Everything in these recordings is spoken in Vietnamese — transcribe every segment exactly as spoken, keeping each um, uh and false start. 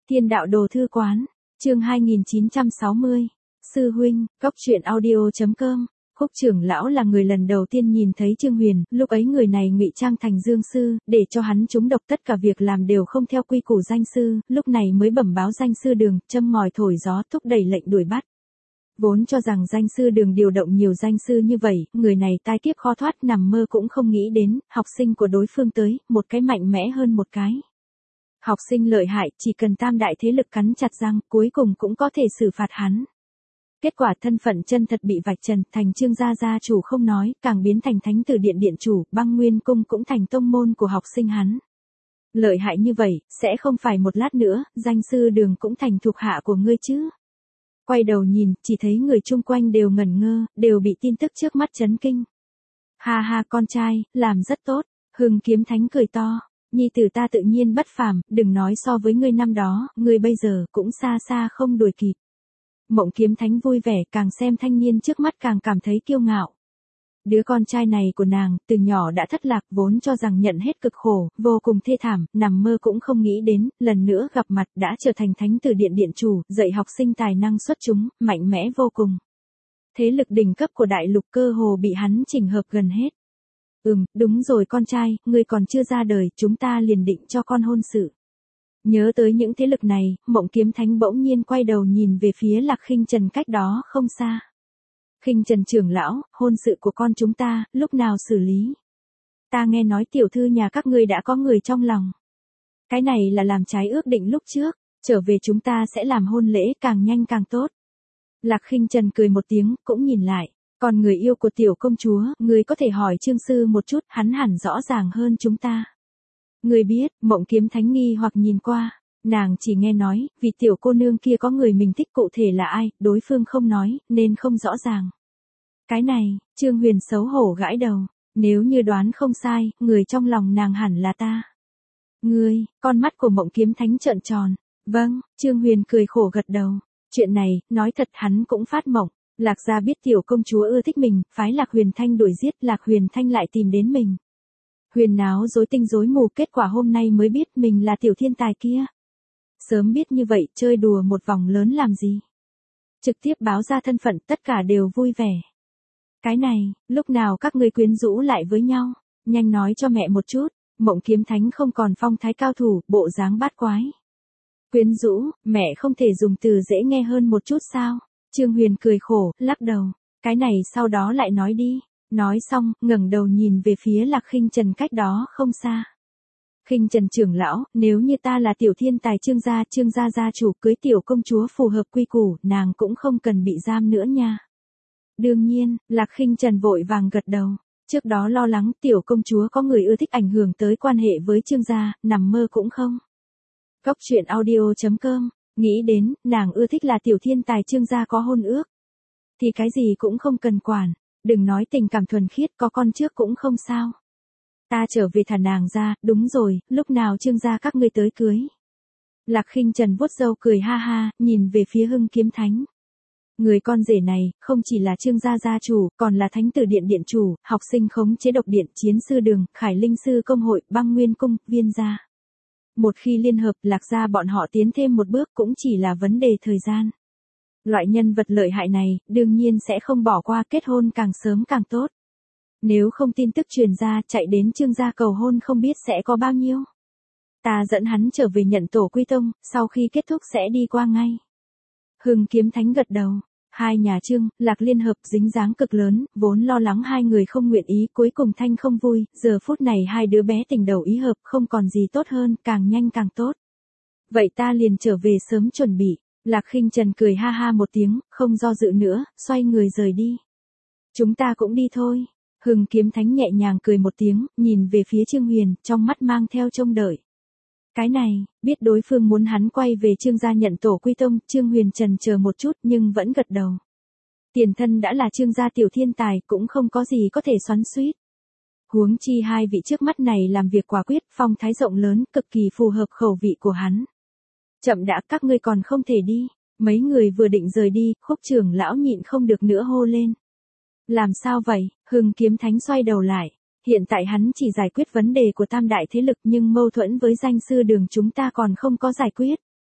Thiên đạo đồ thư quán, chương hai nghìn chín trăm sáu mươi. Sư huynh, góc truyện audio chấm com. Khúc trưởng lão là người lần đầu tiên nhìn thấy Trương Huyền, lúc ấy người này ngụy trang thành Dương sư, để cho hắn trúng độc, tất cả việc làm đều không theo quy củ danh sư, lúc này mới bẩm báo danh sư Đường, châm ngòi thổi gió thúc đẩy lệnh đuổi bắt. Vốn cho rằng danh sư Đường điều động nhiều danh sư như vậy, người này tai kiếp khó thoát, nằm mơ cũng không nghĩ đến, học sinh của đối phương tới, một cái mạnh mẽ hơn một cái. Học sinh lợi hại, chỉ cần tam đại thế lực cắn chặt răng, cuối cùng cũng có thể xử phạt hắn. Kết quả thân phận chân thật bị vạch trần, thành Trương gia gia chủ không nói, càng biến thành Thánh Tử Điện điện chủ, Băng Nguyên cung cũng thành tông môn của học sinh hắn. Lợi hại như vậy, sẽ không phải một lát nữa, danh sư Đường cũng thành thuộc hạ của ngươi chứ. Quay đầu nhìn, chỉ thấy người chung quanh đều ngẩn ngơ, đều bị tin tức trước mắt chấn kinh. Ha ha con trai, làm rất tốt, Hưng Kiếm Thánh cười to. Nhi tử ta tự nhiên bất phàm, đừng nói so với ngươi năm đó, ngươi bây giờ cũng xa xa không đuổi kịp. Mộng Kiếm Thánh vui vẻ, càng xem thanh niên trước mắt càng cảm thấy kiêu ngạo. Đứa con trai này của nàng, từ nhỏ đã thất lạc, vốn cho rằng nhận hết cực khổ, vô cùng thê thảm, nằm mơ cũng không nghĩ đến, lần nữa gặp mặt đã trở thành Thánh Tử Điện điện chủ, dạy học sinh tài năng xuất chúng, mạnh mẽ vô cùng. Thế lực đỉnh cấp của đại lục cơ hồ bị hắn chỉnh hợp gần hết. Ừm, đúng rồi con trai, ngươi còn chưa ra đời, chúng ta liền định cho con hôn sự. Nhớ tới những thế lực này, Mộng Kiếm Thánh bỗng nhiên quay đầu nhìn về phía Lạc Khinh Trần cách đó không xa. Khinh Trần trưởng lão, hôn sự của con chúng ta, lúc nào xử lý? Ta nghe nói tiểu thư nhà các ngươi đã có người trong lòng. Cái này là làm trái ước định lúc trước, trở về chúng ta sẽ làm hôn lễ càng nhanh càng tốt. Lạc Khinh Trần cười một tiếng, cũng nhìn lại. Còn người yêu của tiểu công chúa, người có thể hỏi Trương sư một chút, hắn hẳn rõ ràng hơn chúng ta. Người biết, Mộng Kiếm Thánh nghi hoặc nhìn qua, nàng chỉ nghe nói, vì tiểu cô nương kia có người mình thích cụ thể là ai, đối phương không nói, nên không rõ ràng. Cái này, Trương Huyền xấu hổ gãi đầu, nếu như đoán không sai, người trong lòng nàng hẳn là ta. Ngươi, con mắt của Mộng Kiếm Thánh trợn tròn, vâng, Trương Huyền cười khổ gật đầu, chuyện này, nói thật hắn cũng phát mộng. Lạc gia biết tiểu công chúa ưa thích mình, phái Lạc Huyền Thanh đuổi giết, Lạc Huyền Thanh lại tìm đến mình. Huyền náo rối tinh rối mù, kết quả hôm nay mới biết mình là tiểu thiên tài kia. Sớm biết như vậy, chơi đùa một vòng lớn làm gì. Trực tiếp báo ra thân phận, tất cả đều vui vẻ. Cái này, lúc nào các ngươi quyến rũ lại với nhau, nhanh nói cho mẹ một chút. Mộng Kiếm Thánh không còn phong thái cao thủ, bộ dáng bát quái. Quyến rũ, mẹ không thể dùng từ dễ nghe hơn một chút sao? Trương Huyền cười khổ, lắc đầu, cái này sau đó lại nói đi. Nói xong, ngẩng đầu nhìn về phía Lạc Khinh Trần cách đó không xa. Khinh Trần trưởng lão, nếu như ta là tiểu thiên tài Trương gia, Trương gia gia chủ cưới tiểu công chúa phù hợp quy củ, nàng cũng không cần bị giam nữa nha. Đương nhiên, Lạc Khinh Trần vội vàng gật đầu. Trước đó lo lắng tiểu công chúa có người ưa thích ảnh hưởng tới quan hệ với Trương gia, nằm mơ cũng không. Góc truyện audio chấm com. Nghĩ đến, nàng ưa thích là tiểu thiên tài Trương gia có hôn ước. Thì cái gì cũng không cần quản, đừng nói tình cảm thuần khiết, có con trước cũng không sao. Ta trở về thả nàng ra, đúng rồi, lúc nào Trương gia các ngươi tới cưới. Lạc Khinh Trần vuốt râu cười ha ha, nhìn về phía Hưng Kiếm Thánh. Người con rể này, không chỉ là Trương gia gia chủ, còn là Thánh Tử Điện điện chủ, học sinh khống chế độc điện, chiến sư Đường, Khải Linh sư công hội, Băng Nguyên cung, Viên gia. Một khi liên hợp, Lạc gia bọn họ tiến thêm một bước cũng chỉ là vấn đề thời gian. Loại nhân vật lợi hại này, đương nhiên sẽ không bỏ qua, kết hôn càng sớm càng tốt. Nếu không tin tức truyền ra, chạy đến Trương gia cầu hôn không biết sẽ có bao nhiêu. Ta dẫn hắn trở về nhận tổ quy tông, sau khi kết thúc sẽ đi qua ngay. Hưng Kiếm Thánh gật đầu. Hai nhà Trương, Lạc liên hợp dính dáng cực lớn, vốn lo lắng hai người không nguyện ý, cuối cùng thanh không vui, giờ phút này hai đứa bé tình đầu ý hợp, không còn gì tốt hơn, càng nhanh càng tốt. Vậy ta liền trở về sớm chuẩn bị. Lạc Khinh Trần cười ha ha một tiếng, không do dự nữa, xoay người rời đi. Chúng ta cũng đi thôi. Hưng Kiếm Thánh nhẹ nhàng cười một tiếng, nhìn về phía Trương Huyền, trong mắt mang theo trông đợi. Cái này, biết đối phương muốn hắn quay về Trương gia nhận tổ quy tông, Trương Huyền trần chờ một chút nhưng vẫn gật đầu. Tiền thân đã là Trương gia tiểu thiên tài, cũng không có gì có thể xoắn xuýt. Huống chi hai vị trước mắt này làm việc quả quyết, phong thái rộng lớn, cực kỳ phù hợp khẩu vị của hắn. Chậm đã, các ngươi còn không thể đi. Mấy người vừa định rời đi, Khúc trưởng lão nhịn không được nữa hô lên. Làm sao vậy? Hưng Kiếm Thánh xoay đầu lại. Hiện tại hắn chỉ giải quyết vấn đề của tam đại thế lực, nhưng mâu thuẫn với danh sư Đường chúng ta còn không có giải quyết.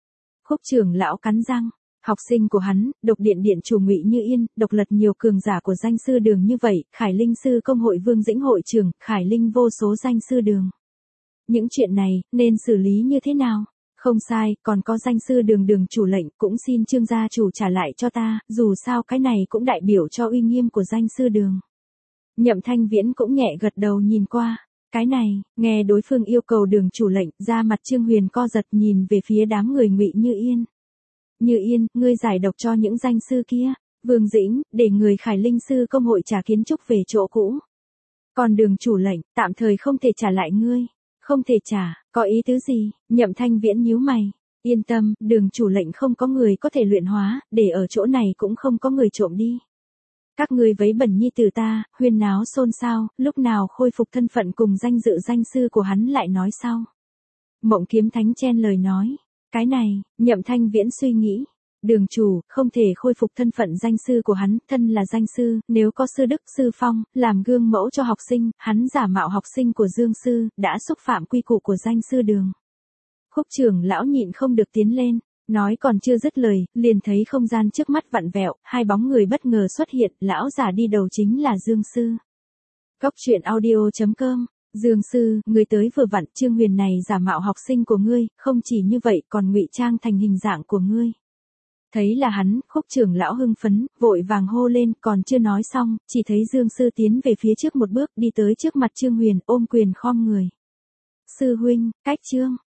Khúc trưởng lão cắn răng. Học sinh của hắn, độc điện điện chủ Ngụy Như Yên, độc lật nhiều cường giả của danh sư đường như vậy, Khải Linh sư công hội Vương Dĩnh hội trưởng, Khải Linh vô số danh sư đường. Những chuyện này, nên xử lý như thế nào? Không sai, còn có danh sư đường đường chủ lệnh, cũng xin Trương gia chủ trả lại cho ta, dù sao cái này cũng đại biểu cho uy nghiêm của danh sư đường. Nhậm Thanh Viễn cũng nhẹ gật đầu nhìn qua. Cái này, nghe đối phương yêu cầu đường chủ lệnh, ra mặt Trương Huyền co giật nhìn về phía đám người Ngụy Như Yên. Như Yên, ngươi giải độc cho những danh sư kia. Vương Dĩnh, để người Khải Linh sư công hội trả kiến trúc về chỗ cũ. Còn đường chủ lệnh, tạm thời không thể trả lại ngươi. Không thể trả, có ý tứ gì? Nhậm Thanh Viễn nhíu mày. Yên tâm, đường chủ lệnh không có người có thể luyện hóa, để ở chỗ này cũng không có người trộm đi. Các ngươi vấy bẩn nhi tử ta, huyên náo xôn xao, lúc nào khôi phục thân phận cùng danh dự danh sư của hắn lại nói sau. Mộng Kiếm Thánh chen lời nói. Cái này, Nhậm Thanh Viễn suy nghĩ. Đường chủ, không thể khôi phục thân phận danh sư của hắn, thân là danh sư, nếu có sư đức sư phong, làm gương mẫu cho học sinh, hắn giả mạo học sinh của Dương sư, đã xúc phạm quy củ của danh sư đường. Khúc trưởng lão nhịn không được tiến lên, nói còn chưa dứt lời, liền thấy không gian trước mắt vặn vẹo, hai bóng người bất ngờ xuất hiện, lão giả đi đầu chính là Dương sư. Cốc truyện audio chấm com. Dương sư, người tới vừa vặn, Trương Huyền này giả mạo học sinh của ngươi, không chỉ như vậy còn ngụy trang thành hình dạng của ngươi. Thấy là hắn, Khúc trưởng lão hưng phấn, vội vàng hô lên, còn chưa nói xong, chỉ thấy Dương sư tiến về phía trước một bước, đi tới trước mặt Trương Huyền, ôm quyền khom người. Sư huynh, cách Trương,